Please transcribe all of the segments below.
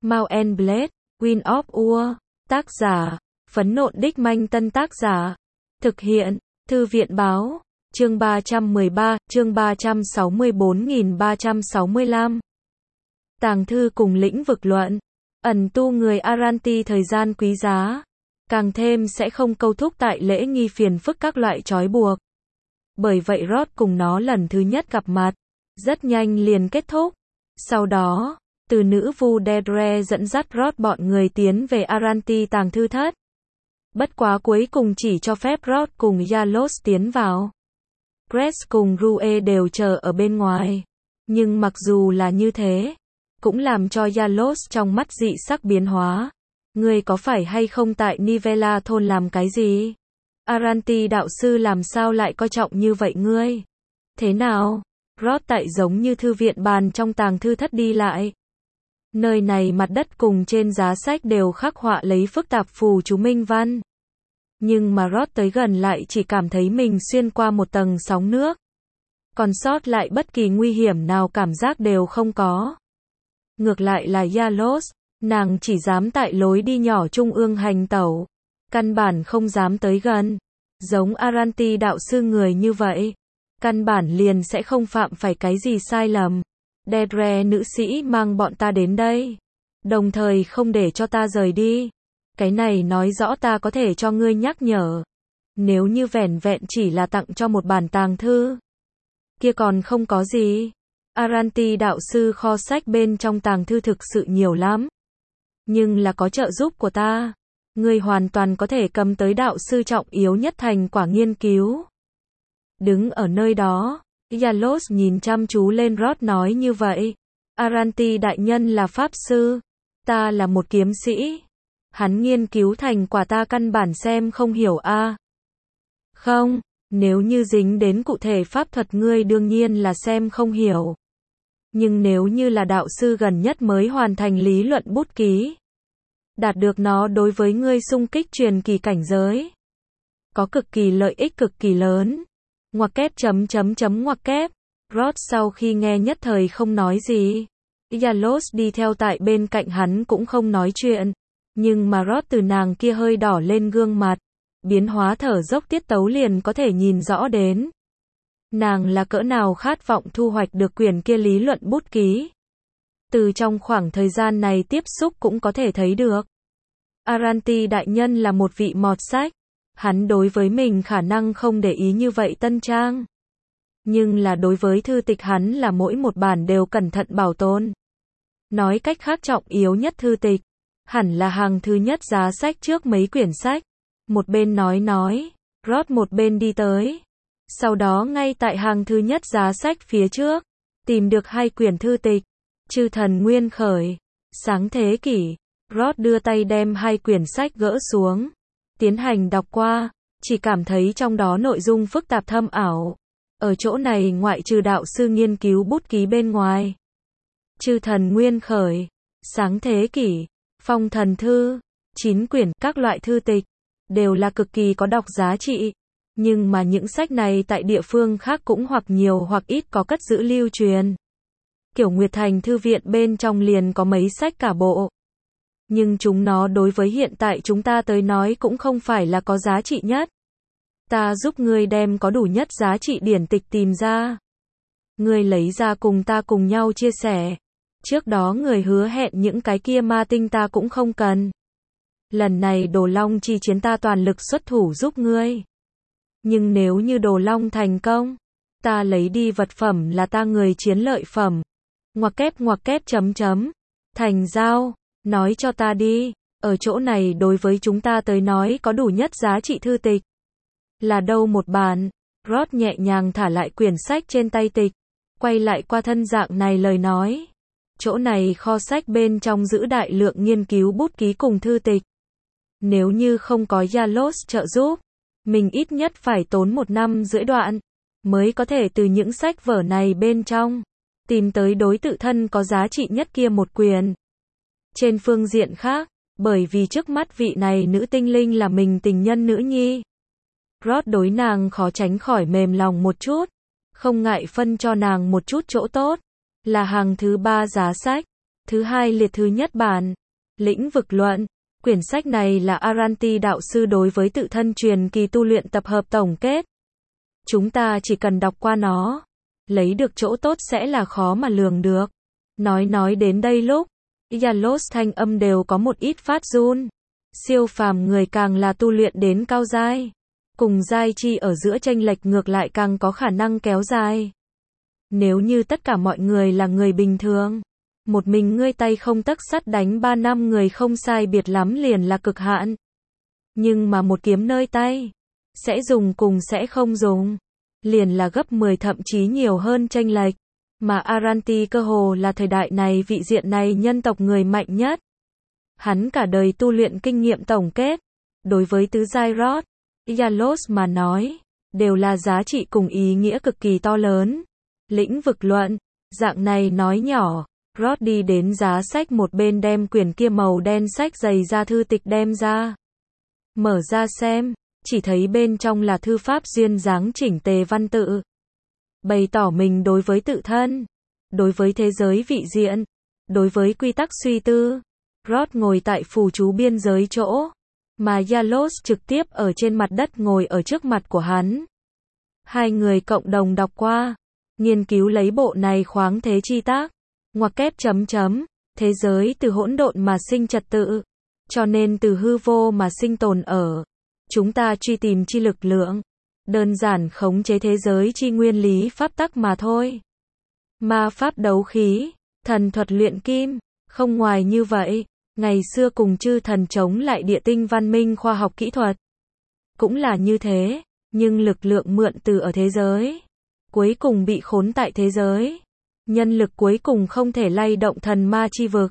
Mount and Blade, Wind of War. Tác giả, Phấn Nộn Đích Manh. Tân tác giả, thực hiện, Thư viện Báo. Chương 313, chương 364.365. Tàng thư cùng lĩnh vực luận. Ẩn tu người Aranti thời gian quý giá. Càng thêm sẽ không câu thúc tại lễ nghi phiền phức các loại trói buộc. Bởi vậy Rod cùng nó lần thứ nhất gặp mặt, rất nhanh liền kết thúc. Sau đó, từ nữ vu Deirdre dẫn dắt Rod bọn người tiến về Aranti tàng thư thất. Bất quá cuối cùng chỉ cho phép Rod cùng Yalos tiến vào. Cress cùng Rue đều chờ ở bên ngoài. Nhưng mặc dù là như thế, cũng làm cho Yalos trong mắt dị sắc biến hóa. Ngươi có phải hay không tại Nivella thôn làm cái gì? Aranti đạo sư làm sao lại coi trọng như vậy ngươi? Thế nào? Rod tại giống như thư viện bàn trong tàng thư thất đi lại. Nơi này mặt đất cùng trên giá sách đều khắc họa lấy phức tạp phù chú minh văn. Nhưng mà Rod tới gần lại chỉ cảm thấy mình xuyên qua một tầng sóng nước. Còn sót lại bất kỳ nguy hiểm nào cảm giác đều không có. Ngược lại là Yalos, nàng chỉ dám tại lối đi nhỏ trung ương hành tẩu. Căn bản không dám tới gần. Giống Aranti đạo sư người như vậy. Căn bản liền sẽ không phạm phải cái gì sai lầm. Deirdre nữ sĩ mang bọn ta đến đây. Đồng thời không để cho ta rời đi. Cái này nói rõ ta có thể cho ngươi nhắc nhở. Nếu như vẻn vẹn chỉ là tặng cho một bản tàng thư, kia còn không có gì. Aranti đạo sư kho sách bên trong tàng thư thực sự nhiều lắm. Nhưng là có trợ giúp của ta, ngươi hoàn toàn có thể cầm tới đạo sư trọng yếu nhất thành quả nghiên cứu. Đứng ở nơi đó, Yalos nhìn chăm chú lên Rod nói như vậy. Aranti đại nhân là pháp sư, ta là một kiếm sĩ. Hắn nghiên cứu thành quả ta căn bản xem không hiểu a. Không, nếu như dính đến cụ thể pháp thuật ngươi đương nhiên là xem không hiểu. Nhưng nếu như là đạo sư gần nhất mới hoàn thành lý luận bút ký, đạt được nó đối với ngươi xung kích truyền kỳ cảnh giới, có cực kỳ lợi ích cực kỳ lớn. Ngoặc kép ngoặc kép. Rod sau khi nghe nhất thời không nói gì. Yalos đi theo tại bên cạnh hắn cũng không nói chuyện. Nhưng mà Rod từ nàng kia hơi đỏ lên gương mặt, biến hóa thở dốc tiết tấu liền có thể nhìn rõ đến. Nàng là cỡ nào khát vọng thu hoạch được quyển kia lý luận bút ký. Từ trong khoảng thời gian này tiếp xúc cũng có thể thấy được. Aranti đại nhân là một vị mọt sách. Hắn đối với mình khả năng không để ý như vậy tân trang. Nhưng là đối với thư tịch hắn là mỗi một bản đều cẩn thận bảo tồn. Nói cách khác trọng yếu nhất thư tịch, hẳn là hàng thứ nhất giá sách trước mấy quyển sách. Một bên nói, Rod một bên đi tới. Sau đó ngay tại hàng thứ nhất giá sách phía trước, tìm được hai quyển thư tịch. Chư thần nguyên khởi, sáng thế kỷ. Rod đưa tay đem hai quyển sách gỡ xuống. Tiến hành đọc qua, chỉ cảm thấy trong đó nội dung phức tạp thâm ảo. Ở chỗ này ngoại trừ đạo sư nghiên cứu bút ký bên ngoài. Chư thần nguyên khởi, sáng thế kỷ, phong thần thư, 9 quyển các loại thư tịch, đều là cực kỳ có đọc giá trị. Nhưng mà những sách này tại địa phương khác cũng hoặc nhiều hoặc ít có cất giữ lưu truyền. Kiểu Nguyệt Thành thư viện bên trong liền có mấy sách cả bộ. Nhưng chúng nó đối với hiện tại chúng ta tới nói cũng không phải là có giá trị nhất. Ta giúp ngươi đem có đủ nhất giá trị điển tịch tìm ra. Ngươi lấy ra cùng ta cùng nhau chia sẻ. Trước đó người hứa hẹn những cái kia ma tinh ta cũng không cần. Lần này Đồ Long chi chiến ta toàn lực xuất thủ giúp ngươi. Nhưng nếu như Đồ Long thành công, ta lấy đi vật phẩm là ta người chiến lợi phẩm. Ngoặc kép thành giao. Nói cho ta đi, ở chỗ này đối với chúng ta tới nói có đủ nhất giá trị thư tịch. Là đâu một bản? Rod nhẹ nhàng thả lại quyển sách trên tay tịch, quay lại qua thân dạng này lời nói. Chỗ này kho sách bên trong giữ đại lượng nghiên cứu bút ký cùng thư tịch. Nếu như không có Yalos trợ giúp, mình ít nhất phải tốn 1 năm rưỡi đoạn, mới có thể từ những sách vở này bên trong, tìm tới đối tự thân có giá trị nhất kia một quyển. Trên phương diện khác, bởi vì trước mắt vị này nữ tinh linh là mình tình nhân nữ nhi. Rod đối nàng khó tránh khỏi mềm lòng một chút, không ngại phân cho nàng một chút chỗ tốt, là hàng thứ 3 giá sách. Thứ hai liệt thứ nhất bản. Lĩnh vực luận. Quyển sách này là Aranti đạo sư đối với tự thân truyền kỳ tu luyện tập hợp tổng kết. Chúng ta chỉ cần đọc qua nó, lấy được chỗ tốt sẽ là khó mà lường được. Nói đến đây lúc, Yalos thanh âm đều có một ít phát run. Siêu phàm người càng là tu luyện đến cao giai, cùng giai chi ở giữa chênh lệch ngược lại càng có khả năng kéo dài. Nếu như tất cả mọi người là người bình thường, một mình ngươi tay không tấc sắt đánh 3 năm người không sai biệt lắm liền là cực hạn. Nhưng mà một kiếm nơi tay, sẽ dùng cùng sẽ không dùng, liền là gấp 10 thậm chí nhiều hơn chênh lệch. Mà Aranti cơ hồ là thời đại này vị diện này nhân tộc người mạnh nhất. Hắn cả đời tu luyện kinh nghiệm tổng kết, đối với tứ giai Rod, Yalos mà nói, đều là giá trị cùng ý nghĩa cực kỳ to lớn. Lĩnh vực luận, dạng này nói nhỏ, Rod đi đến giá sách một bên đem quyển kia màu đen sách dày ra thư tịch đem ra. Mở ra xem, chỉ thấy bên trong là thư pháp duyên dáng chỉnh tề văn tự. Bày tỏ mình đối với tự thân, đối với thế giới vị diện, đối với quy tắc suy tư. Rod ngồi tại phù chú biên giới chỗ, mà Yalos trực tiếp ở trên mặt đất ngồi ở trước mặt của hắn. Hai người cộng đồng đọc qua, nghiên cứu lấy bộ này khoáng thế chi tác, ngoặc kép chấm chấm, thế giới từ hỗn độn mà sinh trật tự, cho nên từ hư vô mà sinh tồn ở. Chúng ta truy tìm chi lực lượng, đơn giản khống chế thế giới chi nguyên lý pháp tắc mà thôi. Ma pháp đấu khí, thần thuật luyện kim, không ngoài như vậy. Ngày xưa cùng chư thần chống lại địa tinh văn minh khoa học kỹ thuật, cũng là như thế, nhưng lực lượng mượn từ ở thế giới, cuối cùng bị khốn tại thế giới. Nhân lực cuối cùng không thể lay động thần ma chi vực.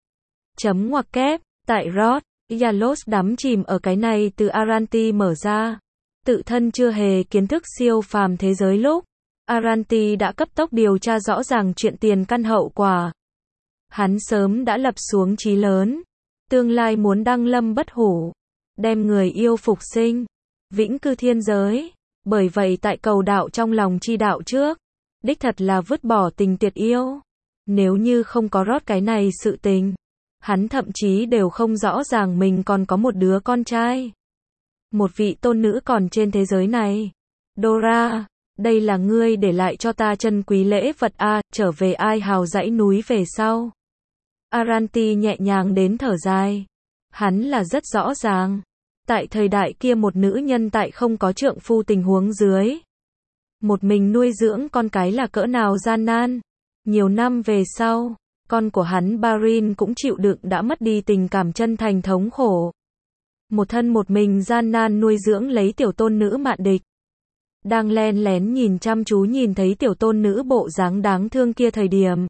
Chấm ngoặc kép, tại Rod, Yalos đắm chìm ở cái này từ Aranti mở ra. Tự thân chưa hề kiến thức siêu phàm thế giới lúc, Aranti đã cấp tốc điều tra rõ ràng chuyện tiền căn hậu quả. Hắn sớm đã lập xuống chí lớn, tương lai muốn đăng lâm bất hủ, đem người yêu phục sinh, vĩnh cư thiên giới. Bởi vậy tại cầu đạo trong lòng chi đạo trước, đích thật là vứt bỏ tình tiệt yêu. Nếu như không có Rod cái này sự tình, hắn thậm chí đều không rõ ràng mình còn có một đứa con trai, một vị tôn nữ còn trên thế giới này. Dora, đây là ngươi để lại cho ta chân quý lễ vật a, trở về ai hào dãy núi về sau. Aranti nhẹ nhàng đến thở dài. Hắn là rất rõ ràng, tại thời đại kia một nữ nhân tại không có trượng phu tình huống dưới, một mình nuôi dưỡng con cái là cỡ nào gian nan. Nhiều năm về sau, con của hắn Barin cũng chịu đựng đã mất đi tình cảm chân thành thống khổ. Một thân một mình gian nan nuôi dưỡng lấy tiểu tôn nữ Mạn Địch. Đang len lén nhìn chăm chú nhìn thấy tiểu tôn nữ bộ dáng đáng thương kia thời điểm,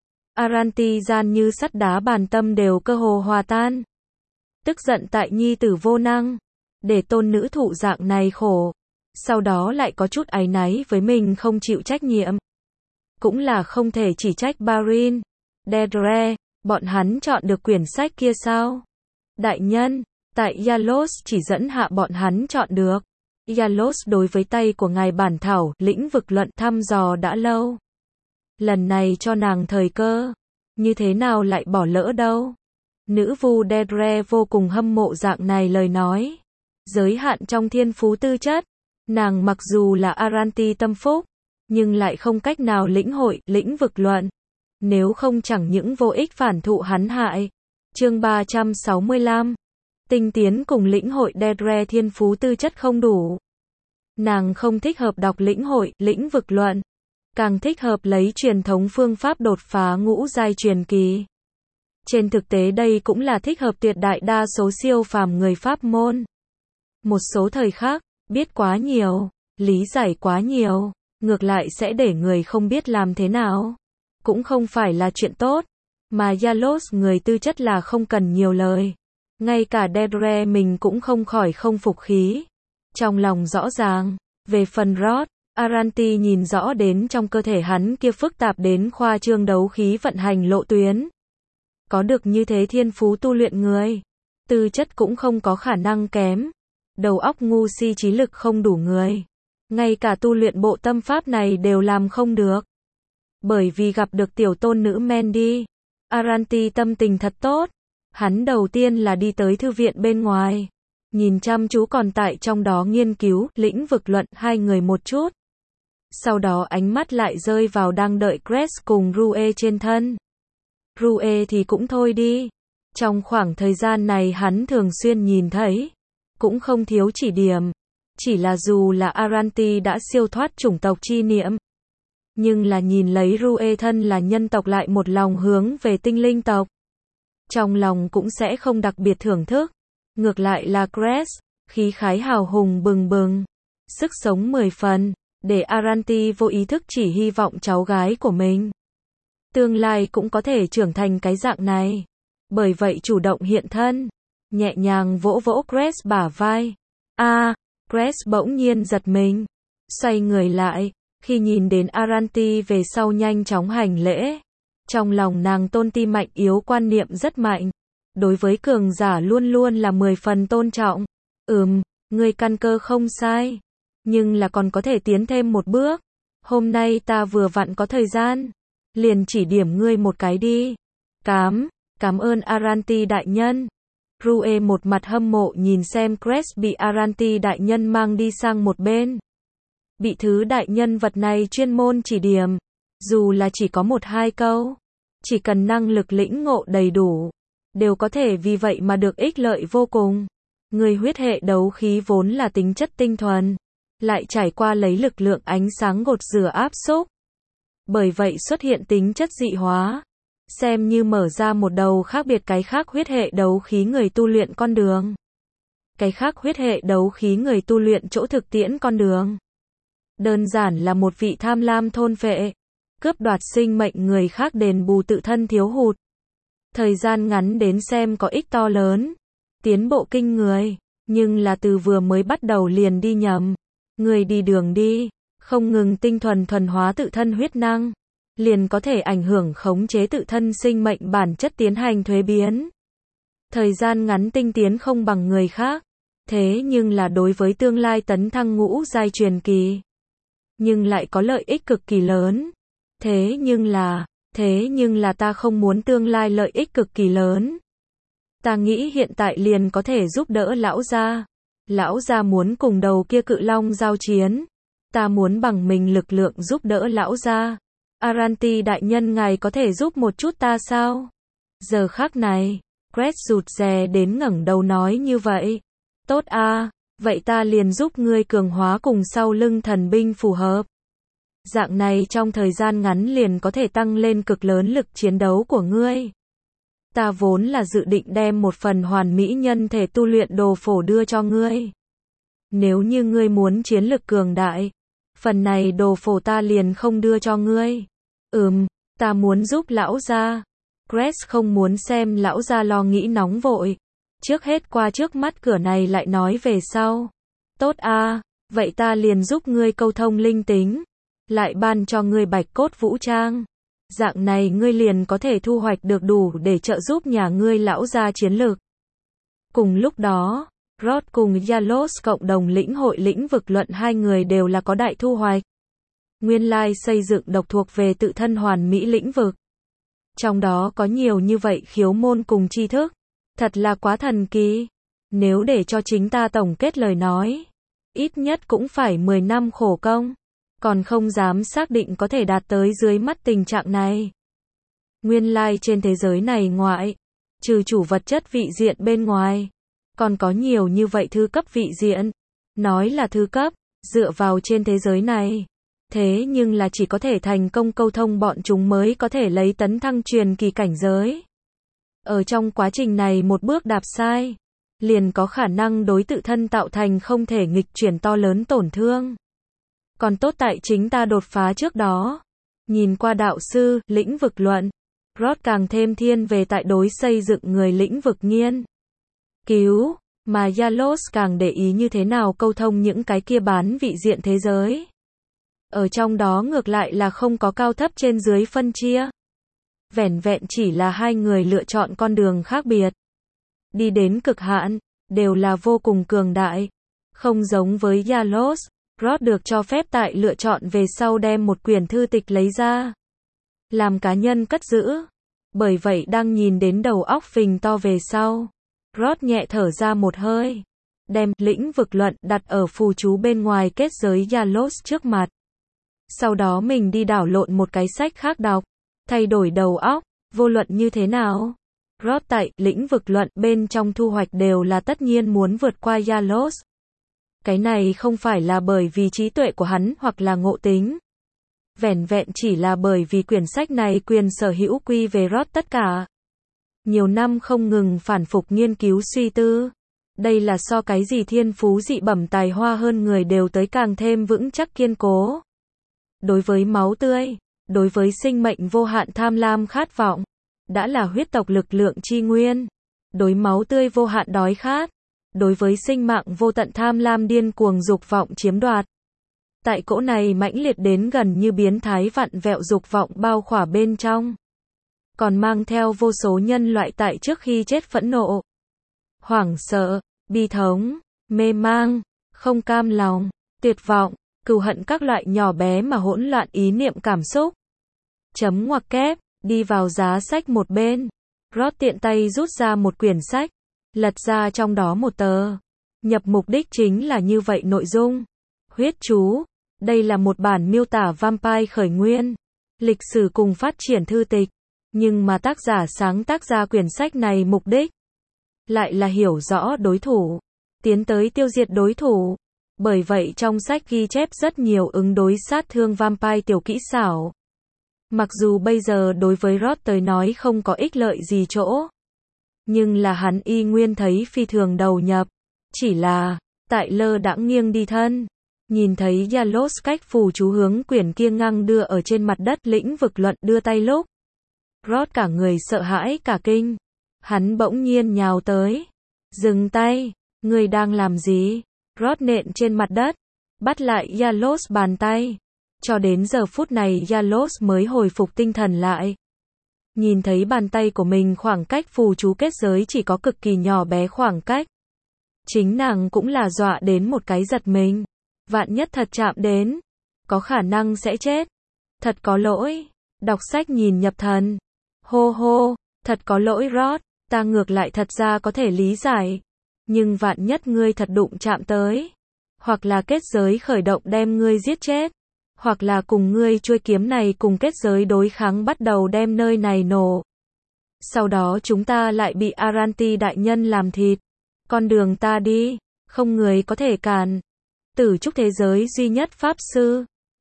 Aranti gian như sắt đá bàn tâm đều cơ hồ hòa tan. Tức giận tại nhi tử vô năng, để tôn nữ thụ dạng này khổ. Sau đó lại có chút áy náy với mình không chịu trách nhiệm. Cũng là không thể chỉ trách Barin, Dedre, bọn hắn chọn được quyển sách kia sao? Đại nhân, tại Yalos chỉ dẫn hạ bọn hắn chọn được. Yalos đối với tay của ngài bản thảo, lĩnh vực luận thăm dò đã lâu. Lần này cho nàng thời cơ, như thế nào lại bỏ lỡ đâu? Nữ vu Dedre vô cùng hâm mộ dạng này lời nói. Giới hạn trong thiên phú tư chất, nàng mặc dù là Aranti tâm phúc, nhưng lại không cách nào lĩnh hội lĩnh vực luận. Nếu không chẳng những vô ích phản thụ hắn hại. Chương 365. Tinh tiến cùng lĩnh hội Dedre thiên phú tư chất không đủ. Nàng không thích hợp đọc lĩnh hội lĩnh vực luận, càng thích hợp lấy truyền thống phương pháp đột phá ngũ giai truyền kỳ. Trên thực tế đây cũng là thích hợp tuyệt đại đa số siêu phàm người pháp môn. Một số thời khác, biết quá nhiều, lý giải quá nhiều, ngược lại sẽ để người không biết làm thế nào. Cũng không phải là chuyện tốt, mà Yalos người tư chất là không cần nhiều lời. Ngay cả Dedre mình cũng không khỏi không phục khí. Trong lòng rõ ràng, về phần Rod, Aranti nhìn rõ đến trong cơ thể hắn kia phức tạp đến khoa trương đấu khí vận hành lộ tuyến. Có được như thế thiên phú tu luyện người, tư chất cũng không có khả năng kém. Đầu óc ngu si trí lực không đủ người, ngay cả tu luyện bộ tâm pháp này đều làm không được. Bởi vì gặp được tiểu tôn nữ Mandy, Aranti tâm tình thật tốt. Hắn đầu tiên là đi tới thư viện bên ngoài, nhìn chăm chú còn tại trong đó nghiên cứu lĩnh vực luận hai người một chút. Sau đó ánh mắt lại rơi vào đang đợi Grace cùng Rue trên thân. Rue thì cũng thôi đi. Trong khoảng thời gian này hắn thường xuyên nhìn thấy, cũng không thiếu chỉ điểm. Chỉ là dù là Aranti đã siêu thoát chủng tộc chi niệm, nhưng là nhìn lấy Rue thân là nhân tộc lại một lòng hướng về tinh linh tộc. Trong lòng cũng sẽ không đặc biệt thưởng thức. Ngược lại là Grace, khí khái hào hùng bừng bừng, sức sống 10 phần, để Aranti vô ý thức chỉ hy vọng cháu gái của mình tương lai cũng có thể trưởng thành cái dạng này. Bởi vậy chủ động hiện thân, nhẹ nhàng vỗ vỗ Grace bả vai. Grace bỗng nhiên giật mình, xoay người lại, khi nhìn đến Aranti về sau nhanh chóng hành lễ. Trong lòng nàng tôn ti mạnh yếu quan niệm rất mạnh. Đối với cường giả luôn luôn là 10 phần tôn trọng. Ngươi căn cơ không sai, nhưng là còn có thể tiến thêm một bước. Hôm nay ta vừa vặn có thời gian, liền chỉ điểm ngươi một cái đi. Cảm ơn Aranti đại nhân. Rue một mặt hâm mộ nhìn xem Grace bị Aranti đại nhân mang đi sang một bên. Bị thứ đại nhân vật này chuyên môn chỉ điểm, dù là chỉ có 1-2 câu, chỉ cần năng lực lĩnh ngộ đầy đủ, đều có thể vì vậy mà được ích lợi vô cùng. Người huyết hệ đấu khí vốn là tính chất tinh thuần, lại trải qua lấy lực lượng ánh sáng gột rửa áp xúc. Bởi vậy xuất hiện tính chất dị hóa, xem như mở ra một đầu khác biệt cái khác huyết hệ đấu khí người tu luyện con đường. Cái khác huyết hệ đấu khí người tu luyện chỗ thực tiễn con đường. Đơn giản là một vị tham lam thôn phệ, cướp đoạt sinh mệnh người khác đền bù tự thân thiếu hụt. Thời gian ngắn đến xem có ích to lớn, tiến bộ kinh người, nhưng là từ vừa mới bắt đầu liền đi nhầm. Người đi đường đi, không ngừng tinh thuần hóa tự thân huyết năng, liền có thể ảnh hưởng khống chế tự thân sinh mệnh bản chất tiến hành thuế biến. Thời gian ngắn tinh tiến không bằng người khác, thế nhưng là đối với tương lai tấn thăng ngũ giai truyền kỳ, nhưng lại có lợi ích cực kỳ lớn. Thế nhưng là ta không muốn tương lai lợi ích cực kỳ lớn. Ta nghĩ hiện tại liền có thể giúp đỡ lão gia. Lão gia muốn cùng đầu kia cự long giao chiến. Ta muốn bằng mình lực lượng giúp đỡ lão gia. Aranti đại nhân ngài có thể giúp một chút ta sao? Giờ khắc này, Grace rụt rè đến ngẩng đầu nói như vậy. Tốt vậy ta liền giúp ngươi cường hóa cùng sau lưng thần binh phù hợp. Dạng này trong thời gian ngắn liền có thể tăng lên cực lớn lực chiến đấu của ngươi. Ta vốn là dự định đem một phần hoàn mỹ nhân thể tu luyện đồ phổ đưa cho ngươi. Nếu như ngươi muốn chiến lực cường đại, phần này đồ phổ ta liền không đưa cho ngươi. Ta muốn giúp lão gia. Grace không muốn xem lão gia lo nghĩ nóng vội. Trước hết qua trước mắt cửa này lại nói về sau. Tốt vậy ta liền giúp ngươi câu thông linh tính, lại ban cho ngươi bạch cốt vũ trang. Dạng này ngươi liền có thể thu hoạch được đủ để trợ giúp nhà ngươi lão gia chiến lược. Cùng lúc đó, Rod cùng Yalos cộng đồng lĩnh hội lĩnh vực luận hai người đều là có đại thu hoạch. Nguyên lai xây dựng độc thuộc về tự thân hoàn mỹ lĩnh vực. Trong đó có nhiều như vậy khiếu môn cùng tri thức. Thật là quá thần kỳ. Nếu để cho chính ta tổng kết lời nói, ít nhất cũng phải 10 năm khổ công. Còn không dám xác định có thể đạt tới dưới mắt tình trạng này. Nguyên lai trên thế giới này ngoại, trừ chủ vật chất vị diện bên ngoài, còn có nhiều như vậy thư cấp vị diện. Nói là thư cấp, dựa vào trên thế giới này. Thế nhưng là chỉ có thể thành công câu thông bọn chúng mới có thể lấy tấn thăng truyền kỳ cảnh giới. Ở trong quá trình này một bước đạp sai, liền có khả năng đối tự thân tạo thành không thể nghịch chuyển to lớn tổn thương. Còn tốt tại chính ta đột phá trước đó. Nhìn qua đạo sư, lĩnh vực luận, Rod càng thêm thiên về tại đối xây dựng người lĩnh vực nghiên cứu, mà Yalos càng để ý như thế nào câu thông những cái kia bán vị diện thế giới. Ở trong đó ngược lại là không có cao thấp trên dưới phân chia. Vẻn vẹn chỉ là hai người lựa chọn con đường khác biệt. Đi đến cực hạn, đều là vô cùng cường đại. Không giống với Yalos, Rod được cho phép tại lựa chọn về sau đem một quyển thư tịch lấy ra, làm cá nhân cất giữ. Bởi vậy đang nhìn đến đầu óc phình to về sau, Rod nhẹ thở ra một hơi, đem lĩnh vực luận đặt ở phù chú bên ngoài kết giới Yalos trước mặt. Sau đó mình đi đảo lộn một cái sách khác đọc, thay đổi đầu óc, vô luận như thế nào. Rod tại lĩnh vực luận bên trong thu hoạch đều là tất nhiên muốn vượt qua Yalos. Cái này không phải là bởi vì trí tuệ của hắn hoặc là ngộ tính. Vẻn vẹn chỉ là bởi vì quyển sách này quyền sở hữu quy về Rod tất cả. Nhiều năm không ngừng phản phục nghiên cứu suy tư. Đây là so cái gì thiên phú dị bẩm tài hoa hơn người đều tới càng thêm vững chắc kiên cố. Đối với máu tươi, đối với sinh mệnh vô hạn tham lam khát vọng, đã là huyết tộc lực lượng chi nguyên. Đối máu tươi vô hạn đói khát, đối với sinh mạng vô tận tham lam điên cuồng dục vọng chiếm đoạt. Tại cỗ này mãnh liệt đến gần như biến thái vặn vẹo dục vọng bao khỏa bên trong. Còn mang theo vô số nhân loại tại trước khi chết phẫn nộ, hoảng sợ, bi thống, mê mang, không cam lòng, tuyệt vọng, cừu hận các loại nhỏ bé mà hỗn loạn ý niệm cảm xúc. Chấm ngoặc kép, đi vào giá sách một bên. Rod tiện tay rút ra một quyển sách, lật ra trong đó một tờ. Nhập mục đích chính là như vậy nội dung. Huyết chú. Đây là một bản miêu tả vampire khởi nguyên, lịch sử cùng phát triển thư tịch. Nhưng mà tác giả sáng tác ra quyển sách này mục đích lại là hiểu rõ đối thủ, tiến tới tiêu diệt đối thủ. Bởi vậy trong sách ghi chép rất nhiều ứng đối sát thương vampire tiểu kỹ xảo. Mặc dù bây giờ đối với Rod tới nói không có ích lợi gì chỗ, nhưng là hắn y nguyên thấy phi thường đầu nhập. Chỉ là, tại lơ đãng nghiêng đi thân, nhìn thấy Yalos cách phù chú hướng quyển kia ngang đưa ở trên mặt đất lĩnh vực luận đưa tay lúc. Rod cả người sợ hãi cả kinh. Hắn bỗng nhiên nhào tới. Dừng tay, ngươi đang làm gì? Rod nện trên mặt đất, bắt lại Yalos bàn tay. Cho đến giờ phút này Yalos mới hồi phục tinh thần lại. Nhìn thấy bàn tay của mình khoảng cách phù chú kết giới chỉ có cực kỳ nhỏ bé khoảng cách. Chính nàng cũng là dọa đến một cái giật mình. Vạn nhất thật chạm đến, có khả năng sẽ chết. Thật có lỗi. Đọc sách nhìn nhập thần. Hô hô, thật có lỗi Rod, ta ngược lại thật ra có thể lý giải. Nhưng vạn nhất ngươi thật đụng chạm tới, hoặc là kết giới khởi động đem ngươi giết chết, hoặc là cùng ngươi chuôi kiếm này cùng kết giới đối kháng bắt đầu đem nơi này nổ. Sau đó chúng ta lại bị Aranti đại nhân làm thịt. Con đường ta đi, không người có thể cản. Tử trúc thế giới duy nhất pháp sư,